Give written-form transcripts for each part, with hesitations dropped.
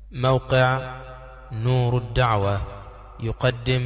موقع نور الدعوة يقدم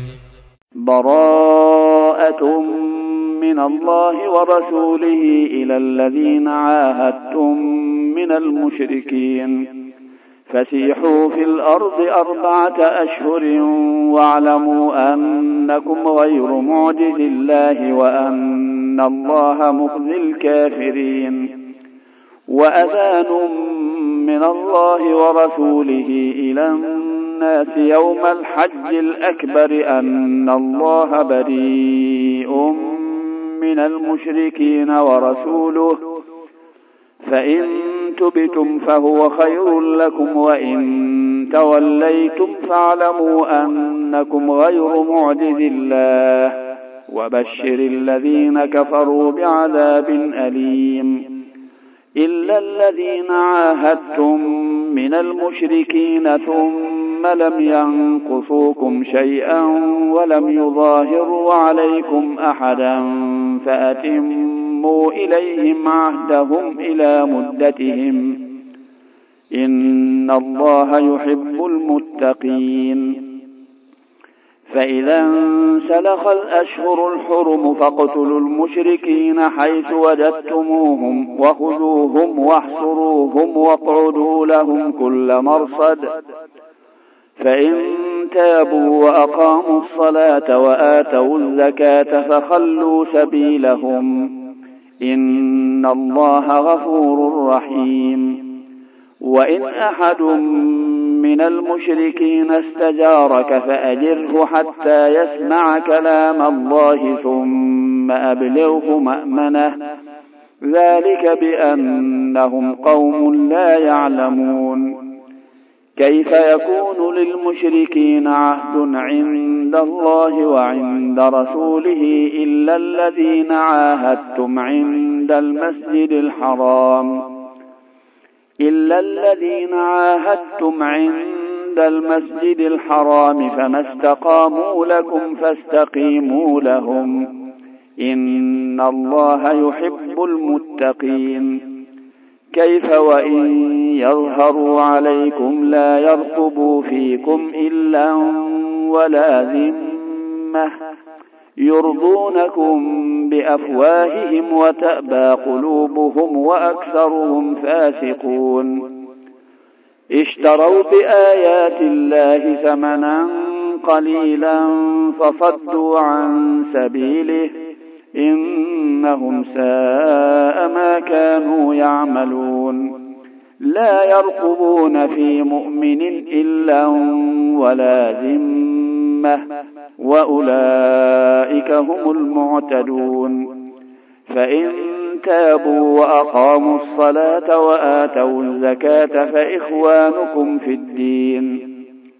براءة من الله ورسوله إلى الذين عاهدتم من المشركين فسيحوا في الأرض 4 أشهر واعلموا أنكم غير معجز الله وأن الله مخزي الكافرين. وأذان من الله ورسوله إلى الناس يوم الحج الأكبر أن الله بريء من المشركين ورسوله فإن تبتم فهو خير لكم وإن توليتم فاعلموا أنكم غير معجز الله وبشر الذين كفروا بعذاب أليم. إلا الذين عاهدتم من المشركين ثم لم ينقصوكم شيئا ولم يظاهروا عليكم أحدا فأتموا إليهم عهدهم إلى مدتهم إن الله يحب المتقين. فإذا انسلخ الأشهر الحرم فاقتلوا المشركين حيث وجدتموهم وخذوهم واحصروهم واقعدوا لهم كل مرصد فإن تابوا وأقاموا الصلاة وآتوا الزكاة فخلوا سبيلهم إن الله غفور رحيم. وإن أحد من المشركين استجارك فأجره حتى يسمع كلام الله ثم أبلغه مأمنه ذلك بأنهم قوم لا يعلمون. كيف يكون للمشركين عهد عند الله وعند رسوله إلا الذين عاهدتم عند المسجد الحرام فما استقاموا لكم فاستقيموا لهم إن الله يحب المتقين. كيف وإن يظهروا عليكم لا يرقبوا فيكم إلا ولا ذمة يرضونكم بأفواههم وتأبى قلوبهم وأكثرهم فاسقون. اشتروا بآيات الله ثمنا قليلا فصدوا عن سبيله إنهم ساء ما كانوا يعملون. لا يرقبون في مؤمن إلا ولا ذمة وأولئك هم المعتدون. فإن تابوا وأقاموا الصلاة وآتوا الزكاة فإخوانكم في الدين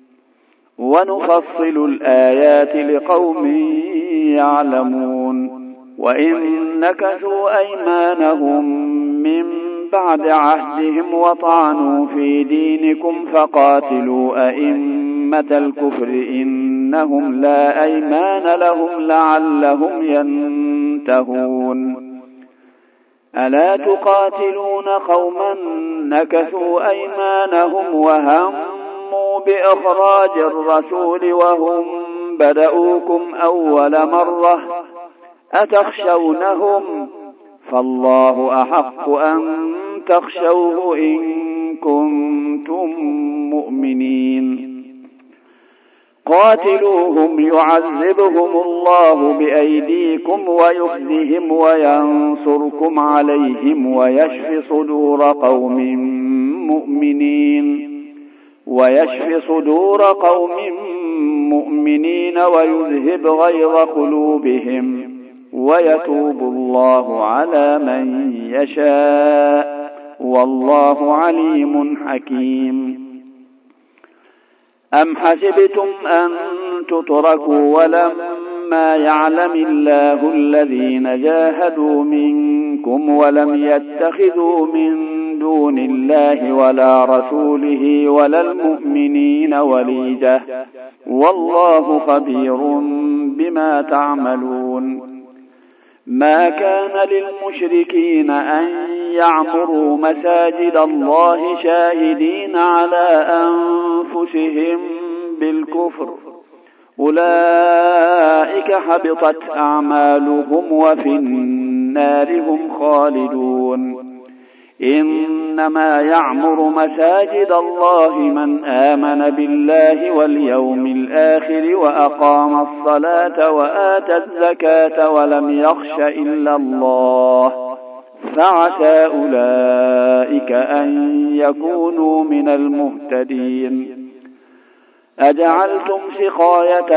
ونفصل الآيات لقوم يعلمون. وإن نكثوا أيمانهم من بعد عهدهم وطعنوا في دينكم فقاتلوا أئمة الكفر إنهم لا أيمان لهم لعلهم ينتهون. ألا تقاتلون قوما نكثوا أيمانهم وهموا بإخراج الرسول وهم بدؤوكم أول مرة أتخشونهم فالله أحق أن تخشوه إن كنتم مؤمنين. قاتلوهم يعذبهم الله بأيديكم ويخزهم وينصركم عليهم ويشف صدور قوم مؤمنين ويذهب غيظ قلوبهم ويتوب الله على من يشاء والله عليم حكيم. أم حسبتم أن تتركوا ولما يعلم الله الذين جاهدوا منكم ولم يتخذوا من دون الله ولا رسوله ولا المؤمنين وليجة والله خبير بما تعملون. ما كان للمشركين أن يعمروا مساجد الله شاهدين على أنفسهم بالكفر أولئك حبطت أعمالهم وفي النار هم خالدون. إنما يعمر مساجد الله من آمن بالله واليوم الآخر وأقام الصلاة وآتى الزكاة ولم يخش إلا الله فعسى أولئك أن يكونوا من المهتدين. أجعلتم سقاية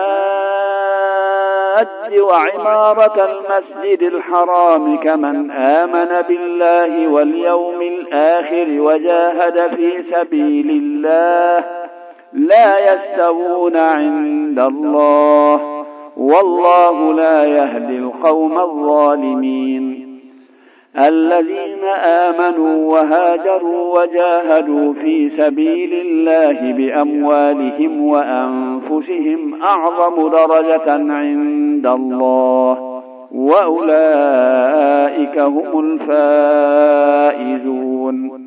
الحاج وعمارة المسجد الحرام كمن آمن بالله واليوم الآخر وجاهد في سبيل الله لا يستوون عند الله والله لا يهدي القوم الظالمين. الذين آمنوا وهاجروا وجاهدوا في سبيل الله بأموالهم وأنفسهم أعظم درجة عند الله وأولئك هم الفائزون.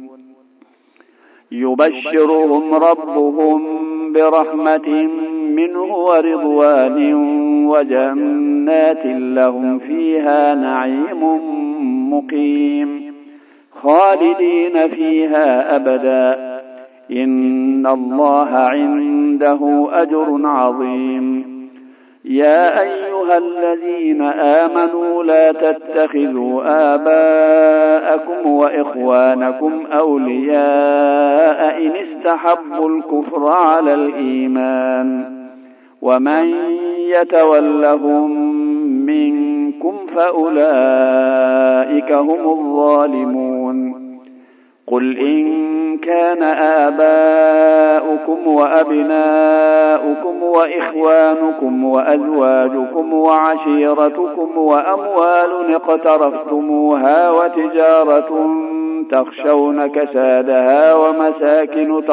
يبشرهم ربهم برحمة منه ورضوان وجنات لهم فيها نعيم مقيم خالدين فيها أبدا إن الله عنده أجر عظيم. يا أيها الذين آمنوا لا تتخذوا آباءكم وإخوانكم أولياء إن استحبوا الكفر على الإيمان ومن يتولهم منكم فأولئك هم الظالمون. قل إن كان آباؤكم وأبناؤكم وإخوانكم وأزواجكم وعشيرتكم وأموال اقترفتموها وتجارة تخشون كسادها ومساكن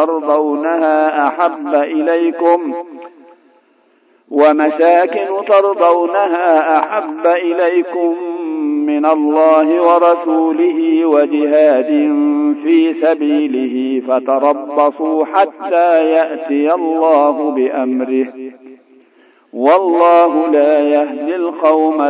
ترضونها أحب إليكم من الله ورسوله وجهاد في سبيله فتربصوا حتى يأتي الله بأمره والله لا يهدي القوم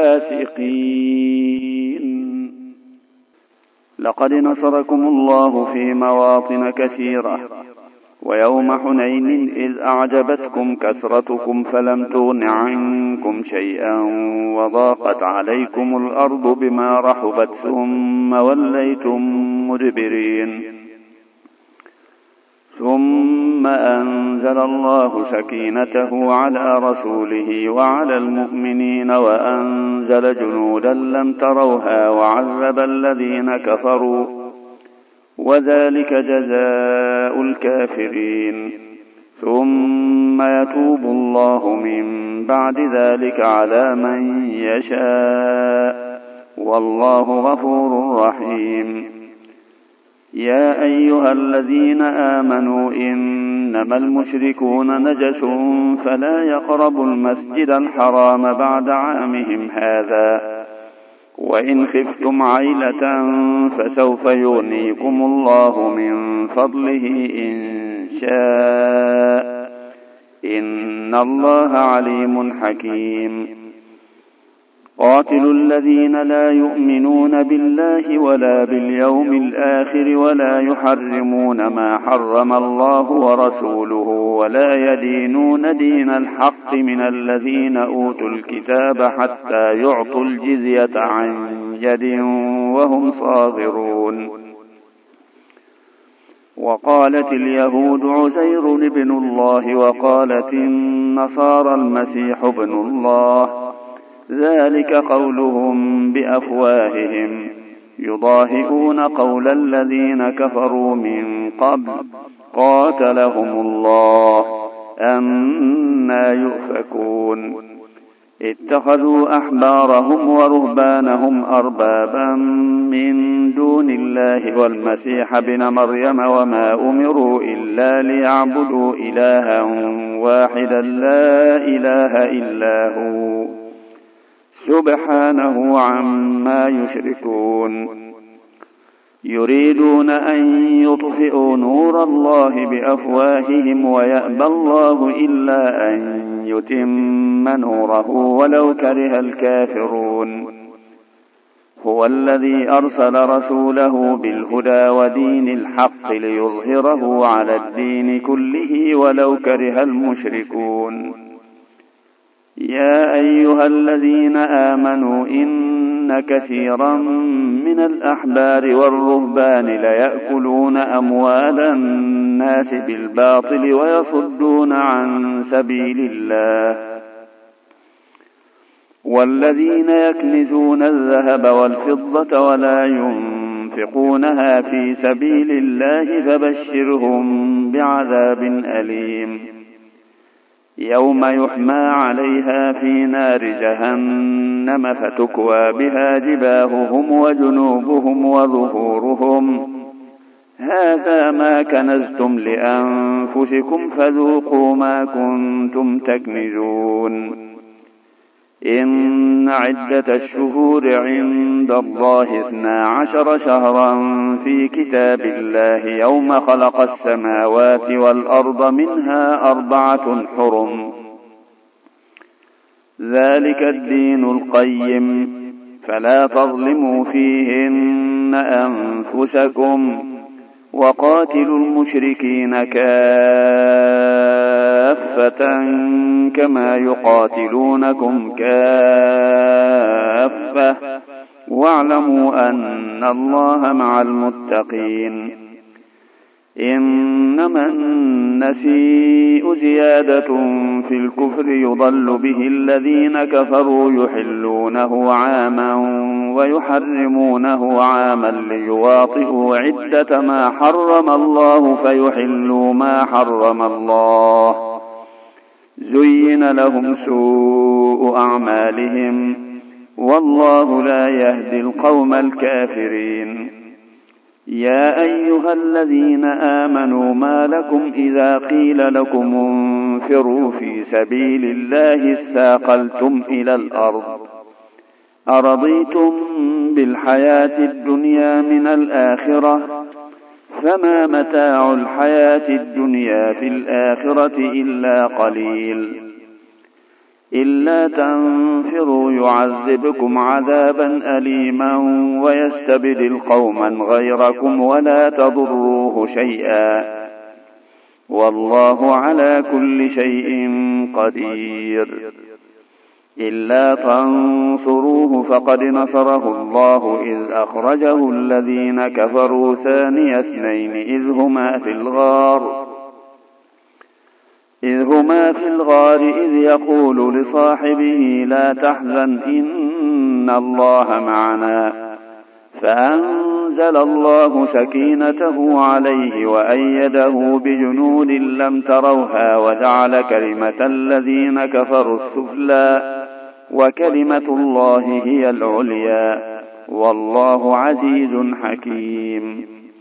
الفاسقين. لقد نصركم الله في مواطن كثيرة ويوم حنين إذ أعجبتكم كثرتكم فلم تغن عنكم شيئا وضاقت عليكم الأرض بما رحبت ثم وليتم مدبرين. ثم أنزل الله سكينته على رسوله وعلى المؤمنين وأنزل جنودا لم تروها وعذب الذين كفروا وذلك جزاء الكافرين. ثم يتوب الله من بعد ذلك على من يشاء والله غفور رحيم. يا أيها الذين آمنوا إنما المشركون نجس فلا يقربوا المسجد الحرام بعد عامهم هذا وإن خفتم عيلة فسوف يغنيكم الله من فضله إن شاء إن الله عليم حكيم. قاتلوا الذين لا يؤمنون بالله ولا باليوم الآخر ولا يحرمون ما حرم الله ورسوله ولا يدينون دين الحق من الذين أوتوا الكتاب حتى يعطوا الجزية عن يد وهم صاغرون. وقالت اليهود عزير ابن الله وقالت النصارى المسيح ابن الله ذلك قولهم بأفواههم يضاهئون قول الذين كفروا من قبل قاتلهم الله أنى يؤفكون. اتخذوا أحبارهم ورهبانهم أربابا من دون الله والمسيح ابن مريم وما أمروا إلا ليعبدوا إلها واحدا لا إله إلا هو سبحانه عما يشركون. يريدون أن يطفئوا نور الله بأفواههم ويأبى الله إلا أن يتم نوره ولو كره الكافرون. هو الذي أرسل رسوله بالهدى ودين الحق ليظهره على الدين كله ولو كره المشركون. يا أيها الذين آمنوا إن كثيرا من الأحبار والرهبان ليأكلون أموال الناس بالباطل ويصدون عن سبيل الله. والذين يكنزون الذهب والفضة ولا ينفقونها في سبيل الله فبشرهم بعذاب أليم يوم يحمى عليها في نار جهنم فتكوى بها جباههم وجنوبهم وظهورهم هذا ما كنزتم لأنفسكم فذوقوا ما كنتم تكنزون. إن عدة الشهور عند الله 12 شهرا في كتاب الله يوم خلق السماوات والأرض منها 4 حرم ذلك الدين القيم فلا تظلموا فيهن أنفسكم وقاتلوا المشركين كافة كما يقاتلونكم كافة واعلموا أن الله مع المتقين. إنما النسيء زيادة في الكفر يضل به الذين كفروا يحلونه عاما ويحرمونه عاما ليواطئوا عدة ما حرم الله فيحلوا ما حرم الله زين لهم سوء أعمالهم والله لا يهدي القوم الكافرين. يا أيها الذين آمنوا ما لكم إذا قيل لكم انفروا في سبيل الله اثاقلتم إلى الأرض أرضيتم بالحياة الدنيا من الآخرة فما متاع الحياة الدنيا في الآخرة إلا قليل. إلا تنفروا يعذبكم عذابا أليما ويستبدل قوما غيركم ولا تضروه شيئا والله على كل شيء قدير. إلا تنصروه فقد نصره الله إذ أخرجه الذين كفروا ثاني اثنين إذ هما في الغار إذ يقول لصاحبه لا تحزن إن الله معنا فأنزل الله سكينته عليه وأيده بجنود لم تروها وجعل كلمة الذين كفروا السفلى وكلمة الله هي العليا والله عزيز حكيم.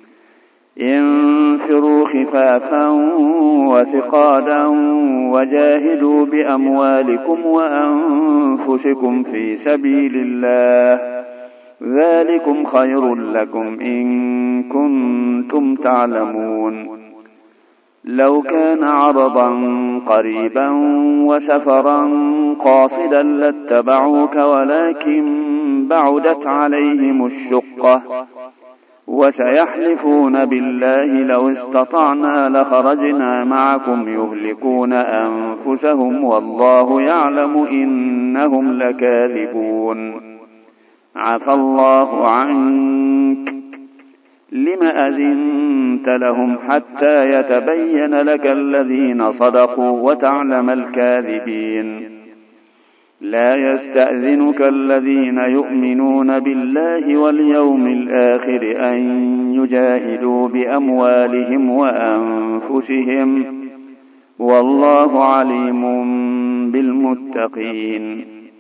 انفروا خفافا وثقالا وجاهدوا بأموالكم وأنفسكم في سبيل الله ذلكم خير لكم إن كنتم تعلمون. لو كان عرضا قريبا وسفرا قاصدا لاتبعوك ولكن بعدت عليهم الشقة وسيحلفون بالله لو استطعنا لخرجنا معكم يهلكون أنفسهم والله يعلم إنهم لكاذبون. عفى الله عنك لم أذنت لهم حتى يتبين لك الذين صدقوا وتعلم الكاذبين. لا يستأذنك الذين يؤمنون بالله واليوم الآخر أن يجاهدوا بأموالهم وأنفسهم والله عليم بالمتقين.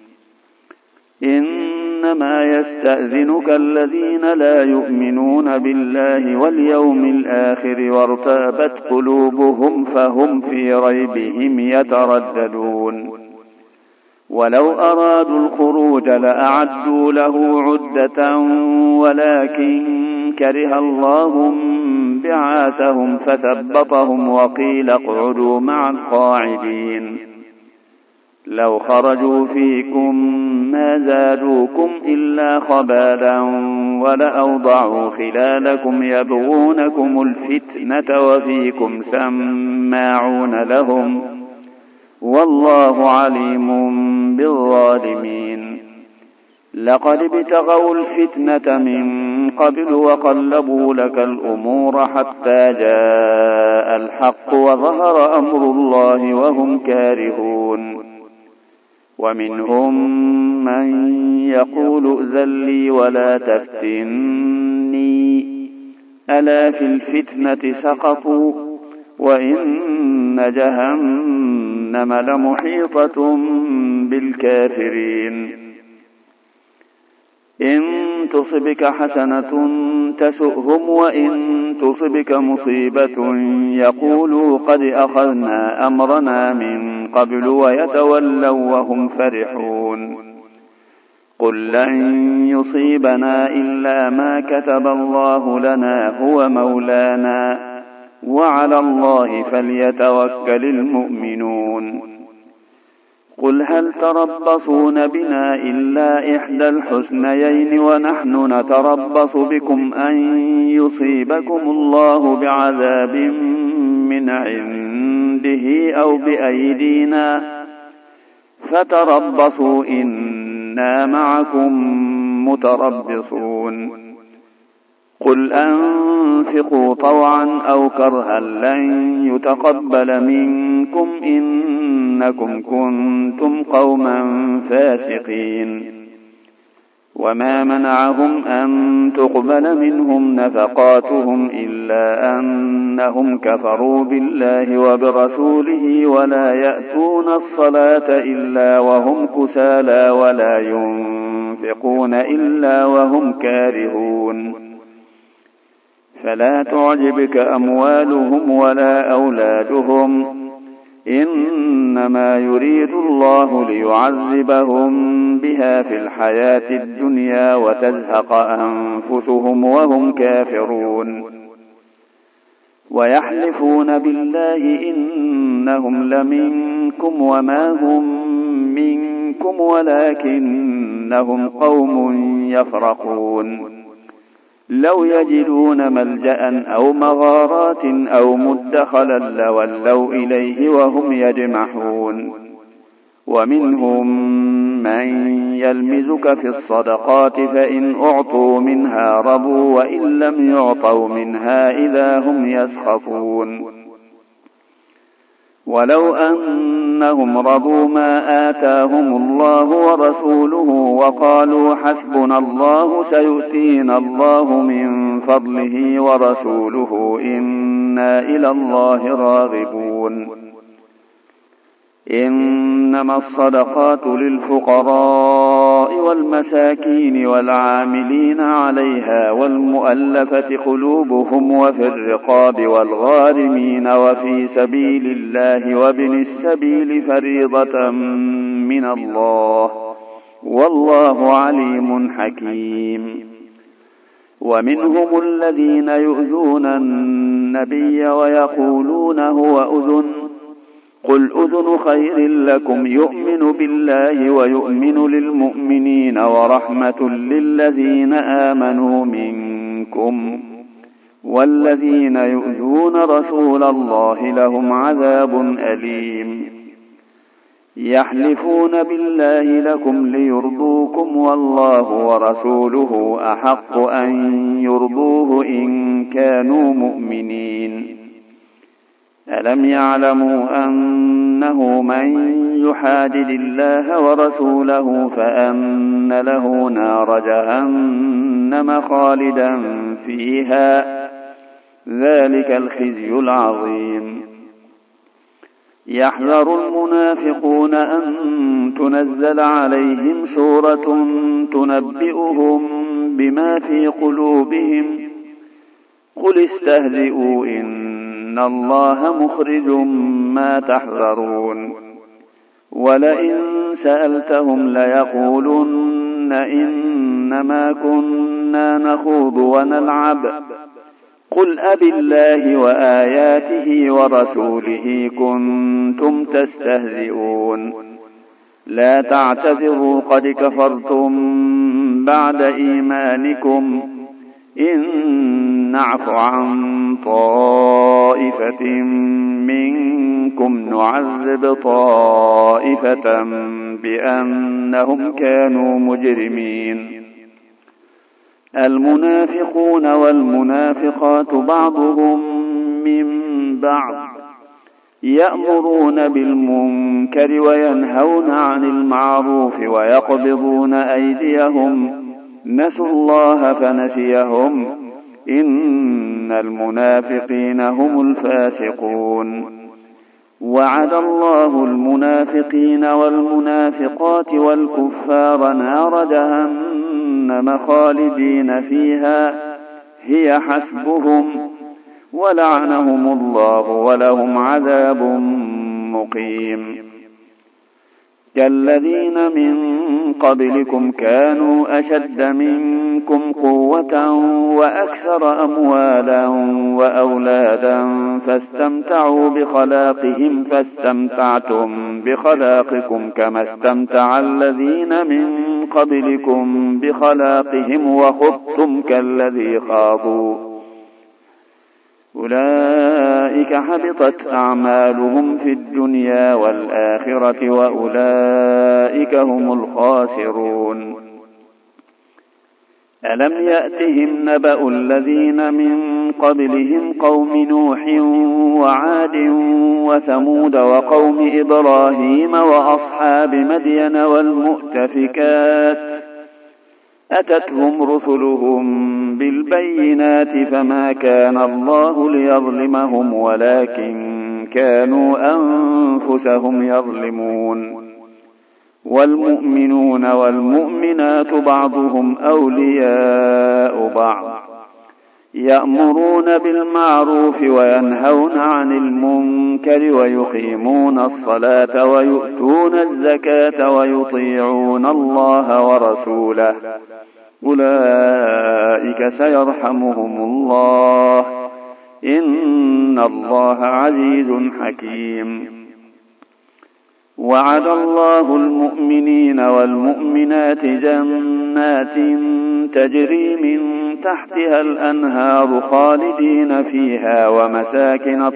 إنما يستأذنك الذين لا يؤمنون بالله واليوم الآخر وارتابت قلوبهم فهم في ريبهم يترددون. ولو أرادوا الخروج لأعدوا له عدة ولكن كره الله بعاثهم فثبطهم وقيل اقعدوا مع القاعدين لو خرجوا فيكم ما زادوكم إلا خبالا ولأوضعوا خلالكم يبغونكم الفتنة وفيكم سماعون لهم والله عليم بالظالمين لقد ابتغوا الفتنة من قبل وقلبوا لك الأمور حتى جاء الحق وظهر أمر الله وهم كارهون ومنهم من يقول ائذن لي ولا تفتني ألا في الفتنة سقطوا وإن جهنم لمحيطة بالكافرين إن تصبك حسنة تسؤهم وإن تصبك مصيبة يقولوا قد أخذنا أمرنا من قبل ويتولوا وهم فرحون قل لن يصيبنا إلا ما كتب الله لنا هو مولانا وعلى الله فليتوكل المؤمنون قل هل تربصون بنا إلا إحدى الحسنيين ونحن نتربص بكم أن يصيبكم الله بعذاب من عنده أو بأيدينا فتربصوا إنا معكم متربصون قل أنفقوا طوعا أو كرها لن يتقبل منكم إنكم كنتم قوما فاسقين وما منعهم أن تقبل منهم نفقاتهم إلا أنهم كفروا بالله وبرسوله ولا يأتون الصلاة إلا وهم كسالى ولا ينفقون إلا وهم كارهون فلا تعجبك أموالهم ولا أولادهم إنما يريد الله ليعذبهم بها في الحياة الدنيا وتزهق أنفسهم وهم كافرون ويحلفون بالله إنهم لمنكم وما هم منكم ولكنهم قوم يفرقون لو يجدون ملجأ أو مغارات أو مدخلا لولوا إليه وهم يجمحون ومنهم من يلمزك في الصدقات فإن أعطوا منها رضوا وإن لم يعطوا منها إذا هم يسخطون ولو أنهم رضوا ما آتاهم الله ورسوله وقالوا حسبنا الله سيؤتينا الله من فضله ورسوله إنا إلى الله راغبون إنما الصدقات للفقراء والمساكين والعاملين عليها والمؤلفة قلوبهم وفي الرقاب والغارمين وفي سبيل الله وابن السبيل فريضة من الله والله عليم حكيم ومنهم الذين يؤذون النبي ويقولون هو أذن قل أذن خير لكم يؤمن بالله ويؤمن للمؤمنين ورحمة للذين آمنوا منكم والذين يؤذون رسول الله لهم عذاب أليم يحلفون بالله لكم ليرضوكم والله ورسوله أحق أن يرضوه إن كانوا مؤمنين ألم يعلموا أنه من يحادد الله ورسوله فأن له نار جهنم خالدا فيها ذلك الخزي العظيم يحذر المنافقون أن تنزل عليهم سورة تنبئهم بما في قلوبهم قل استهزئوا إن الله مخرج ما تحذرون ولئن سألتهم ليقولن إنما كنا نخوض ونلعب قل أبالله وآياته ورسوله كنتم تستهزئون لا تعتذروا قد كفرتم بعد إيمانكم إن نعف عن طائفة منكم نعذب طائفة بأنهم كانوا مجرمين المنافقون والمنافقات بعضهم من بعض يأمرون بالمنكر وينهون عن المعروف ويقبضون أيديهم نسوا الله فنسيهم إن المنافقين هم الفاسقون وعد الله المنافقين والمنافقات والكفار نار جهنم خالدين فيها هي حسبهم ولعنهم الله ولهم عذاب مقيم كالذين من قبلكم كانوا أشد منكم قوة وأكثر أموالا وأولادا فاستمتعوا بخلاقهم فاستمتعتم بخلاقكم كما استمتع الذين من قبلكم بخلاقهم وخضتم كالذي خاضوا أولئك حبطت أعمالهم في الدنيا والآخرة وأولئك هم الخاسرون ألم يأتهم نبأ الذين من قبلهم قوم نوح وعاد وثمود وقوم إبراهيم وأصحاب مدين والمؤتفكات أتتهم رسلهم بالبينات فما كان الله ليظلمهم ولكن كانوا أنفسهم يظلمون والمؤمنون والمؤمنات بعضهم أولياء بعض يأمرون بالمعروف وينهون عن المنكر ويقيمون الصلاة ويؤتون الزكاة ويطيعون الله ورسوله أولئك سيرحمهم الله إن الله عزيز حكيم وعد الله المؤمنين والمؤمنات جنات تجري من تحتها الأنهار خالدين فيها ومساكن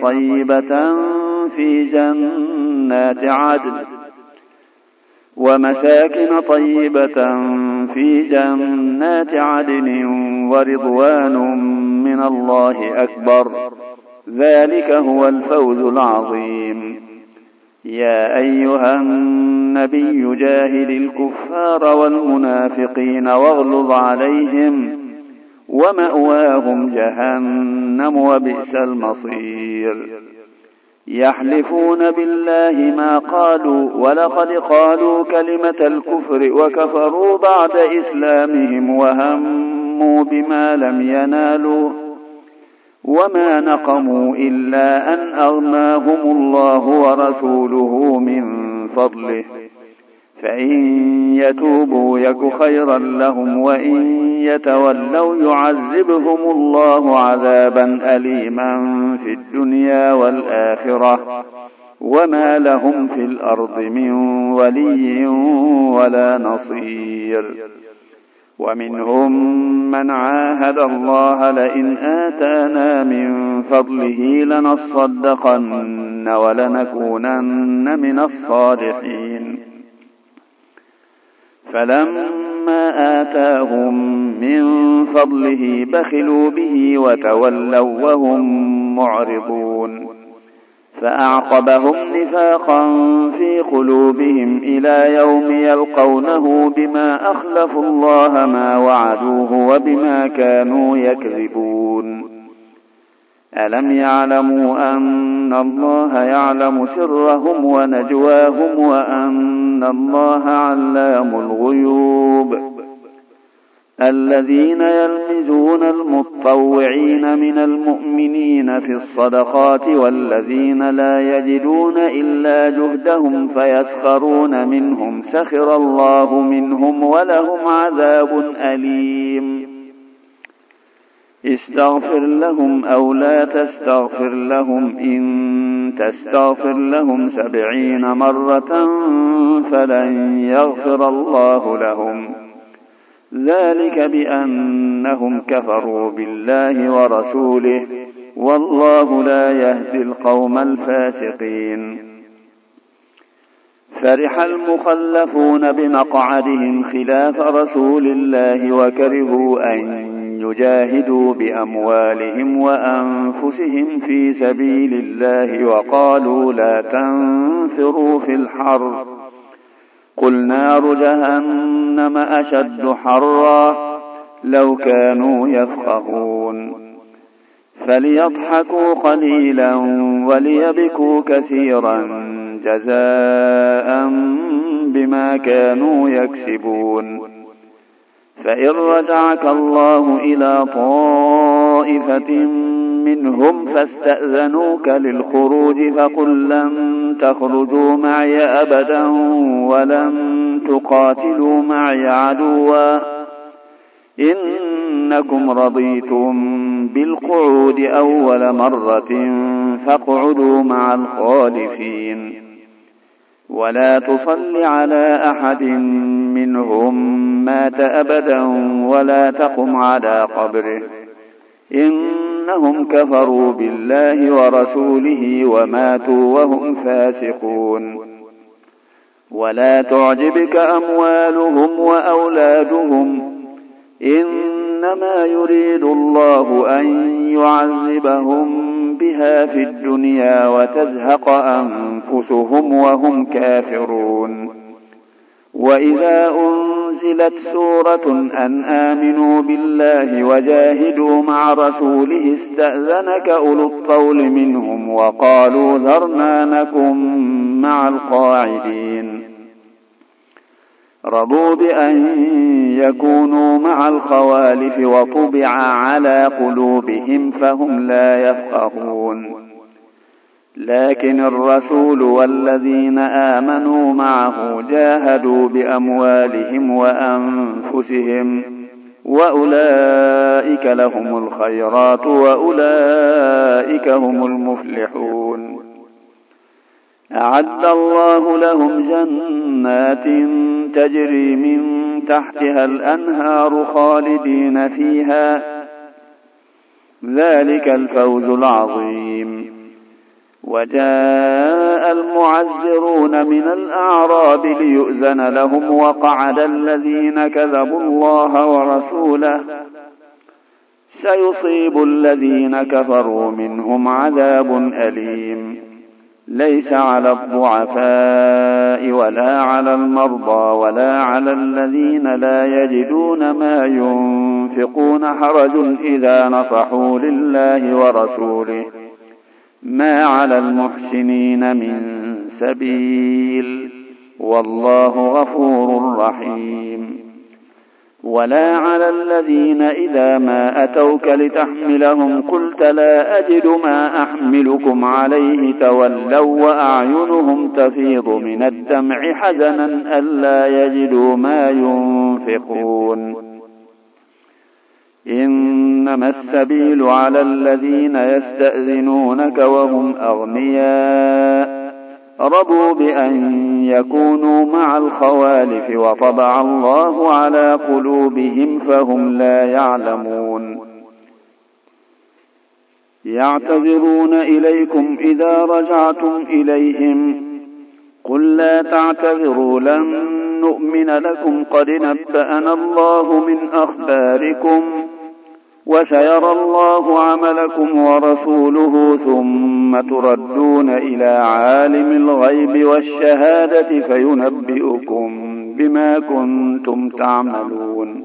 طيبة في جنات عدن ورضوان من الله أكبر ذلك هو الفوز العظيم يا أيها النبي جاهد الكفار والمنافقين واغلظ عليهم ومأواهم جهنم وبئس المصير يحلفون بالله ما قالوا ولقد قالوا كلمة الكفر وكفروا بعد إسلامهم وهموا بما لم ينالوا وما نقموا إلا أن أغناهم الله ورسوله من فضله فإن يتوبوا يك خيرا لهم وإن يتولوا يعذبهم الله عذابا أليما في الدنيا والآخرة وما لهم في الأرض من ولي ولا نصير ومنهم من عاهد الله لئن آتانا من فضله لنصدقن ولنكونن من الصالحين فلما آتاهم من فضله بخلوا به وتولوا وهم معرضون فأعقبهم نفاقا في قلوبهم إلى يوم يلقونه بما أخلفوا الله ما وعدوه وبما كانوا يكذبون ألم يعلموا أن الله يعلم سرهم ونجواهم وأن الله علام الغيوب الذين يلمزون المطوعين من المؤمنين في الصدقات والذين لا يجدون إلا جهدهم فيسخرون منهم سخر الله منهم ولهم عذاب أليم استغفر لهم أو لا تستغفر لهم إن تستغفر لهم 70 مرة فلن يغفر الله لهم ذلك بأنهم كفروا بالله ورسوله والله لا يهدي القوم الفاسقين فرح المخلفون بمقعدهم خلاف رسول الله وكرهوا أن يجاهدوا بأموالهم وأنفسهم في سبيل الله وقالوا لا تنفروا في الحر قل نار جهنم أشد حرا لو كانوا يفقهون فليضحكوا قليلا وليبكوا كثيرا جزاء بما كانوا يكسبون فإن رجعك الله إلى طائفة منهم فاستأذنوك للخروج فقل لن تخرجوا معي أبدا ولن تقاتلوا معي عدوا إنكم رضيتم بالقعود أول مرة فاقعدوا مع الخالفين ولا تصل على أحد منهم مات أبدا ولا تقم على قبره إنهم كفروا بالله ورسوله وماتوا وهم فاسقون ولا تعجبك أموالهم وأولادهم إنما يريد الله أن يعذبهم بها في الدنيا وتزهق أنفسهم وهم كافرون وإذا أنزلت سورة أن آمنوا بالله وجاهدوا مع رسوله استأذنك أولو الطول منهم وقالوا ذرنا نكن مع القاعدين رضوا بأن يكونوا مع الخوالف وطبع على قلوبهم فهم لا يفقهون لكن الرسول والذين آمنوا معه جاهدوا بأموالهم وأنفسهم وأولئك لهم الخيرات وأولئك هم المفلحون أعد الله لهم جنات تجري من تحتها الأنهار خالدين فيها ذلك الفوز العظيم وجاء المعذرون من الأعراب ليؤذن لهم وقعد الذين كذبوا الله ورسوله سيصيب الذين كفروا منهم عذاب أليم ليس على الضعفاء ولا على المرضى ولا على الذين لا يجدون ما ينفقون حرج إذا نصحوا لله ورسوله ما على المحسنين من سبيل والله غفور رحيم ولا على الذين إذا ما أتوك لتحملهم قلت لا أجد ما أحملكم عليه تولوا وأعينهم تفيض من الدمع حزنا ألا يجدوا ما ينفقون إنما السبيل على الذين يستأذنونك وهم أغنياء رضوا بأن يكونوا مع الخوالف وطبع الله على قلوبهم فهم لا يعلمون يعتذرون إليكم إذا رجعتم إليهم قل لا تعتذروا لن نؤمن لكم قد نبأنا الله من أخباركم وسيرى الله عملكم ورسوله ثم تردون إلى عالم الغيب والشهادة فينبئكم بما كنتم تعملون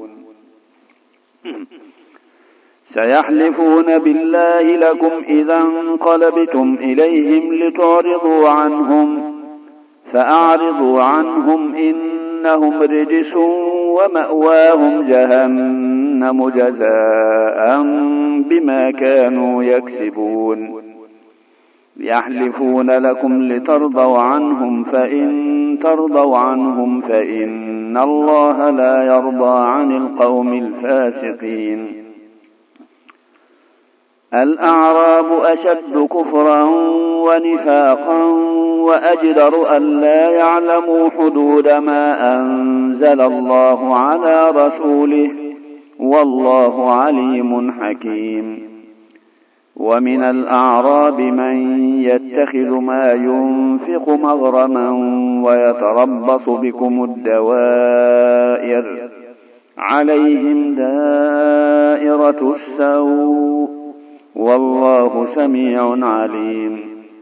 سيحلفون بالله لكم إذا انقلبتم إليهم لتعرضوا عنهم فأعرضوا عنهم إنهم رجس ومأواهم جهنم جزاء بما كانوا يكسبون يحلفون لكم لترضوا عنهم فإن ترضوا عنهم فإن الله لا يرضى عن القوم الفاسقين الأعراب أشد كفرا ونفاقا وأجدر ألا يعلموا حدود ما أنزل الله على رسوله والله عليم حكيم ومن الأعراب من يتخذ ما ينفق مغرما ويتربص بكم الدوائر عليهم دائرة السوء والله سميع عليم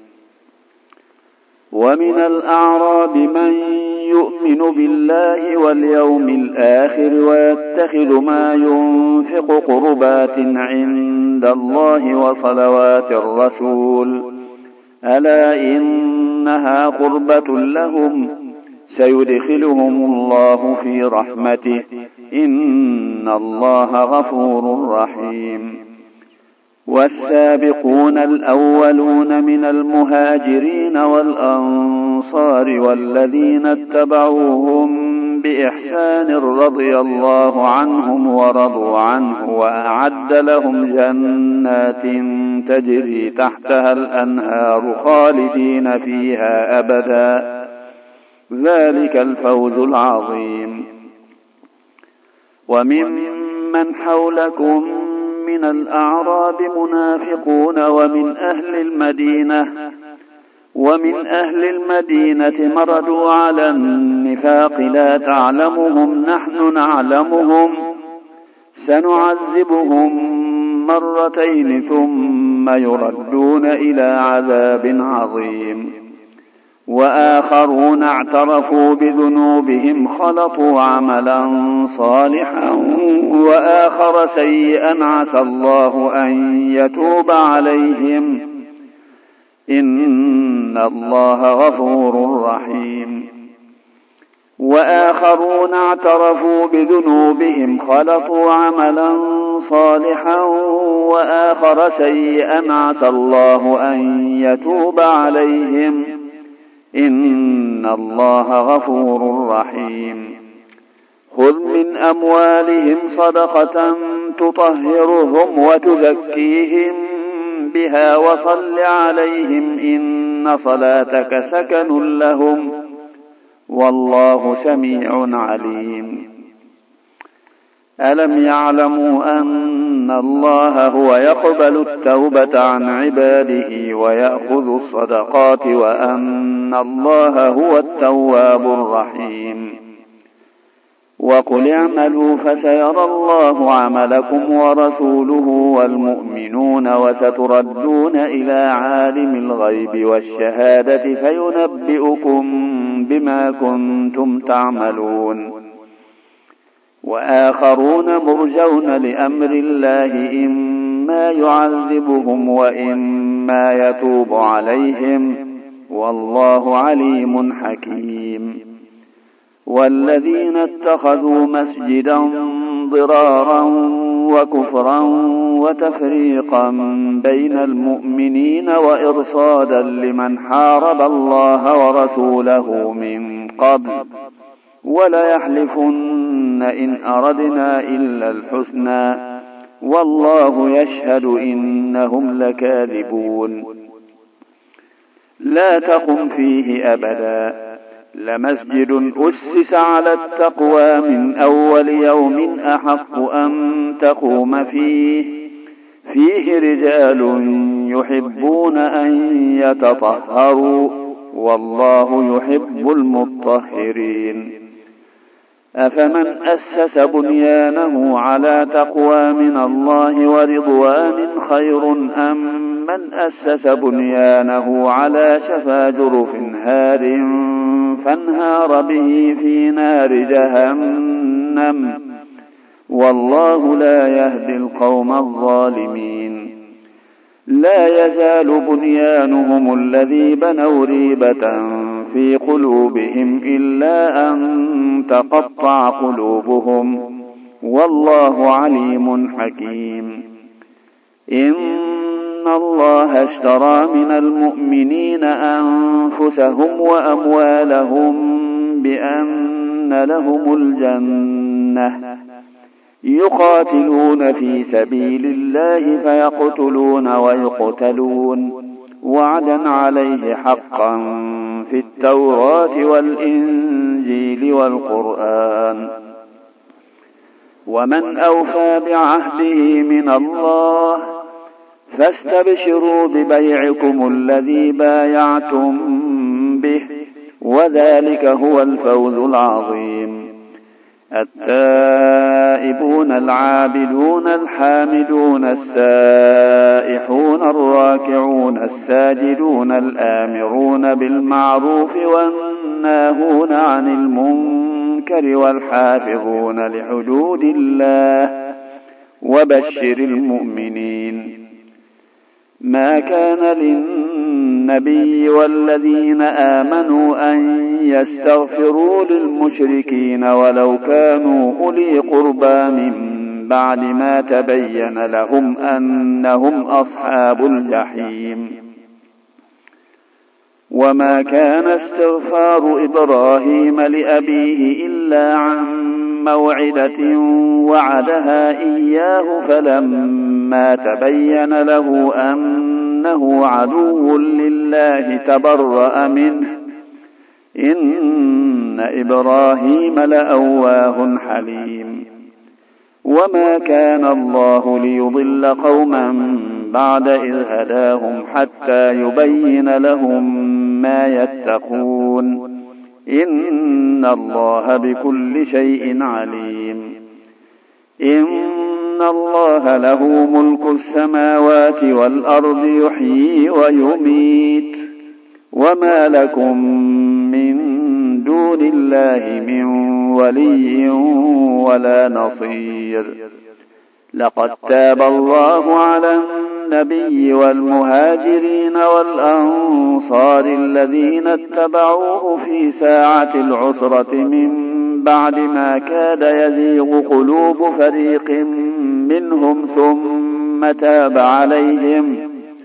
ومن الأعراب من يؤمن بالله واليوم الآخر ويتخذ ما ينفق قربات عند الله وصلوات الرسول ألا إنها قربة لهم سيدخلهم الله في رحمته إن الله غفور رحيم والسابقون الأولون من المهاجرين والأنصار والذين اتبعوهم بإحسان رضي الله عنهم ورضوا عنه وأعد لهم جنات تجري تحتها الأنهار خالدين فيها أبدا ذلك الفوز العظيم وممن حولكم من الأعراب منافقون ومن أهل المدينة مردوا على النفاق لا تعلمهم نحن نعلمهم سنعذبهم مرتين ثم يردون إلى عذاب عظيم وآخرون اعترفوا بذنوبهم خلطوا عملا صالحا وآخر سيئا عسى الله أن يتوب عليهم إن الله غفور رحيم وآخرون اعترفوا بذنوبهم خلطوا عملا صالحا وآخر سيئا عسى الله أن يتوب عليهم إن الله غفور رحيم خذ من أموالهم صدقة تطهرهم وتزكيهم بها وصل عليهم إن صلاتك سكن لهم والله سميع عليم ألم يعلموا أن الله هو يقبل التوبة عن عباده ويأخذ الصدقات وأن الله هو التواب الرحيم وقل اعملوا فسيرى الله عملكم ورسوله والمؤمنون وستردون إلى عالم الغيب والشهادة فينبئكم بما كنتم تعملون وآخرون مرجون لأمر الله إما يعذبهم وإما يتوب عليهم والله عليم حكيم والذين اتخذوا مسجدا ضرارا وكفرا وتفريقا بين المؤمنين وإرصادا لمن حارب الله ورسوله من قبل وليحلفن إن أردنا إلا الحسنى والله يشهد إنهم لكاذبون لا تقم فيه أبدا لمسجد أسس على التقوى من أول يوم أحق أن تقوم فيه رجال يحبون أن يتطهروا والله يحب المطهرين أفمن أسس بنيانه على تقوى من الله ورضوان خير أم من أسس بنيانه على شفا جرف هار فانهار به في نار جهنم والله لا يهدي القوم الظالمين لا يزال بنيانهم الذي بنوا ريبة في قلوبهم إلا أن تقطع قلوبهم، والله عليم حكيم. إن الله اشترى من المؤمنين أنفسهم وأموالهم بأن لهم الجنة يقاتلون في سبيل الله فيقتلون ويقتلون، وعدا عليه حقا في التوراة والإنجيل والقرآن. ومن أوفى بعهده من الله فاستبشروا ببيعكم الذي بايعتم به، وذلك هو الفوز العظيم. التائبون العابدون الحامدون السائحون الراكعون الساجدون الآمرون بالمعروف والناهون عن المنكر والحافظون لحدود الله، وبشر المؤمنين. ما كان للنبي والذين آمنوا أن يستغفروا للمشركين ولو كانوا أولي قربى من بعد ما تبين لهم أنهم أصحاب الجحيم. وما كان استغفار إبراهيم لأبيه إلا عن موعدة وعدها إياه فلما تبين له أنه عدو لله تبرأ منه، إن إبراهيم لأواه حليم. وما كان الله ليضل قوما بعد إذ هداهم حتى يبين لهم ما يتقون، إن الله بكل شيء عليم. إن الله له ملك السماوات والأرض يحيي ويميت، وما لكم من دون الله من ولي ولا نصير. لقد تاب الله على النبي والمهاجرين والأنصار الذين اتبعوه في ساعة العسرة من بعد ما كاد يزيغ قلوب فريق منهم ثم تاب عليهم،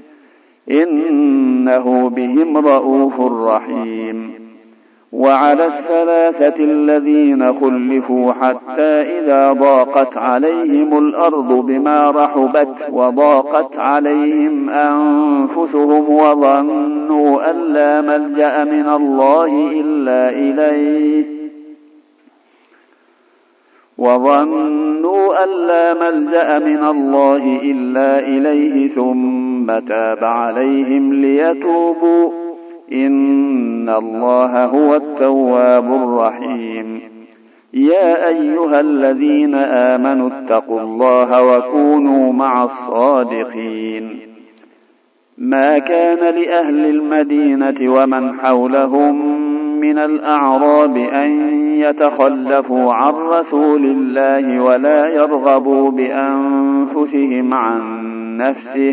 إنه بهم رءوف رحيم. وعلى الثلاثة الذين خلفوا حتى إذا ضاقت عليهم الأرض بما رحبت وضاقت عليهم أنفسهم وظنوا أن لا ملجأ من الله إلا إليه ثم تاب عليهم ليتوبوا، إن الله هو التواب الرحيم. يا أيها الذين آمنوا اتقوا الله وكونوا مع الصادقين. ما كان لأهل المدينة ومن حولهم من الأعراب أن يتخلفوا عن رسول الله ولا يرغبوا بأنفسهم عن نفسه،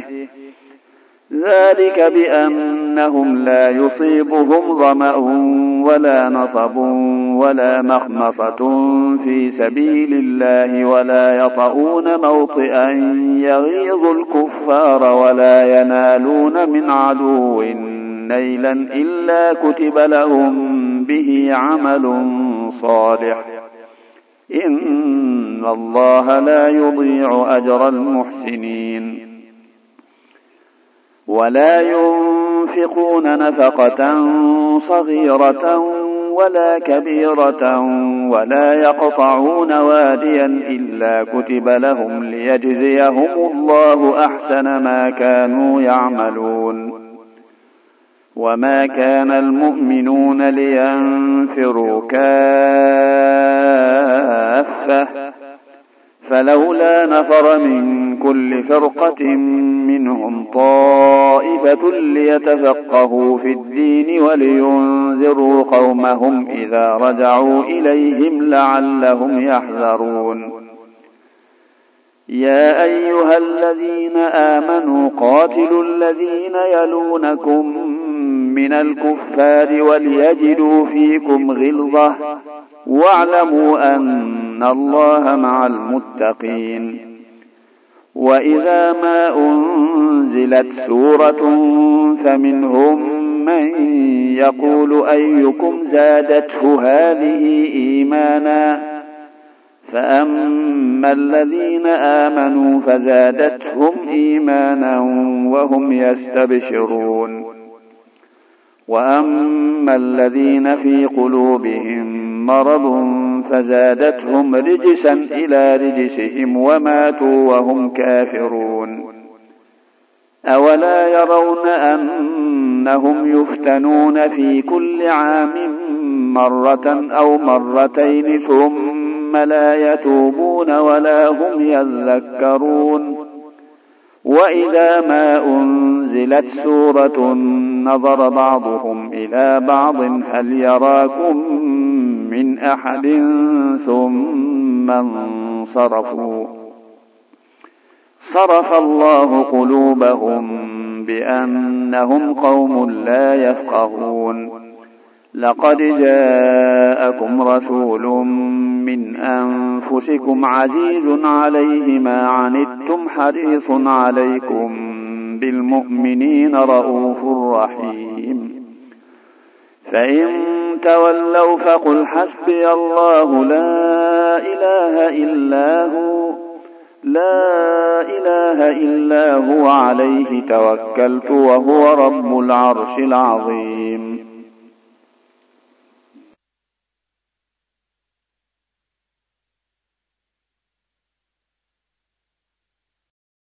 ذلك بأنهم لا يصيبهم ظمأ ولا نصب ولا مخمصة في سبيل الله ولا يطؤون موطئا يغيظ الكفار ولا ينالون من عدو نيلا إلا كتب لهم به عمل صالح، إن الله لا يضيع أجر المحسنين. ولا ينفقون نفقة صغيرة ولا كبيرة ولا يقطعون واديا إلا كتب لهم ليجزيهم الله أحسن ما كانوا يعملون. وما كان المؤمنون لينفروا كافة، فلولا نفر من كل فرقة منهم طائفة ليتفقهوا في الدين ولينذروا قومهم إذا رجعوا إليهم لعلهم يحذرون. يا أيها الذين آمنوا قاتلوا الذين يلونكم من الكفار وليجدوا فيكم غلظة واعلموا أن الله مع المتقين. وإذا ما أنزلت سورة فمنهم من يقول أيكم زادته هذه إيمانا فأما الذين آمنوا فزادتهم إيمانا وهم يستبشرون وأما الذين في قلوبهم مرض فزادتهم رجسا إلى رجسهم وماتوا وهم كافرون. أولا يرون أنهم يفتنون في كل عام مرة أو مرتين ثم لا يتوبون ولا هم يذكرون. وإذا ما أنزلت سورة نظر بعضهم إلى بعض هل يراكم من أحد ثم انصرفوا صرف الله قلوبهم بأنهم قوم لا يفقهون. لقد جاءكم رسول من أنفسكم عزيز عليه ما عنتم حريص عليكم بالمؤمنين رؤوف رحيم. فإن تولوا فقل حسبي الله لا إله إلا هو عليه توكلت وهو رب العرش العظيم.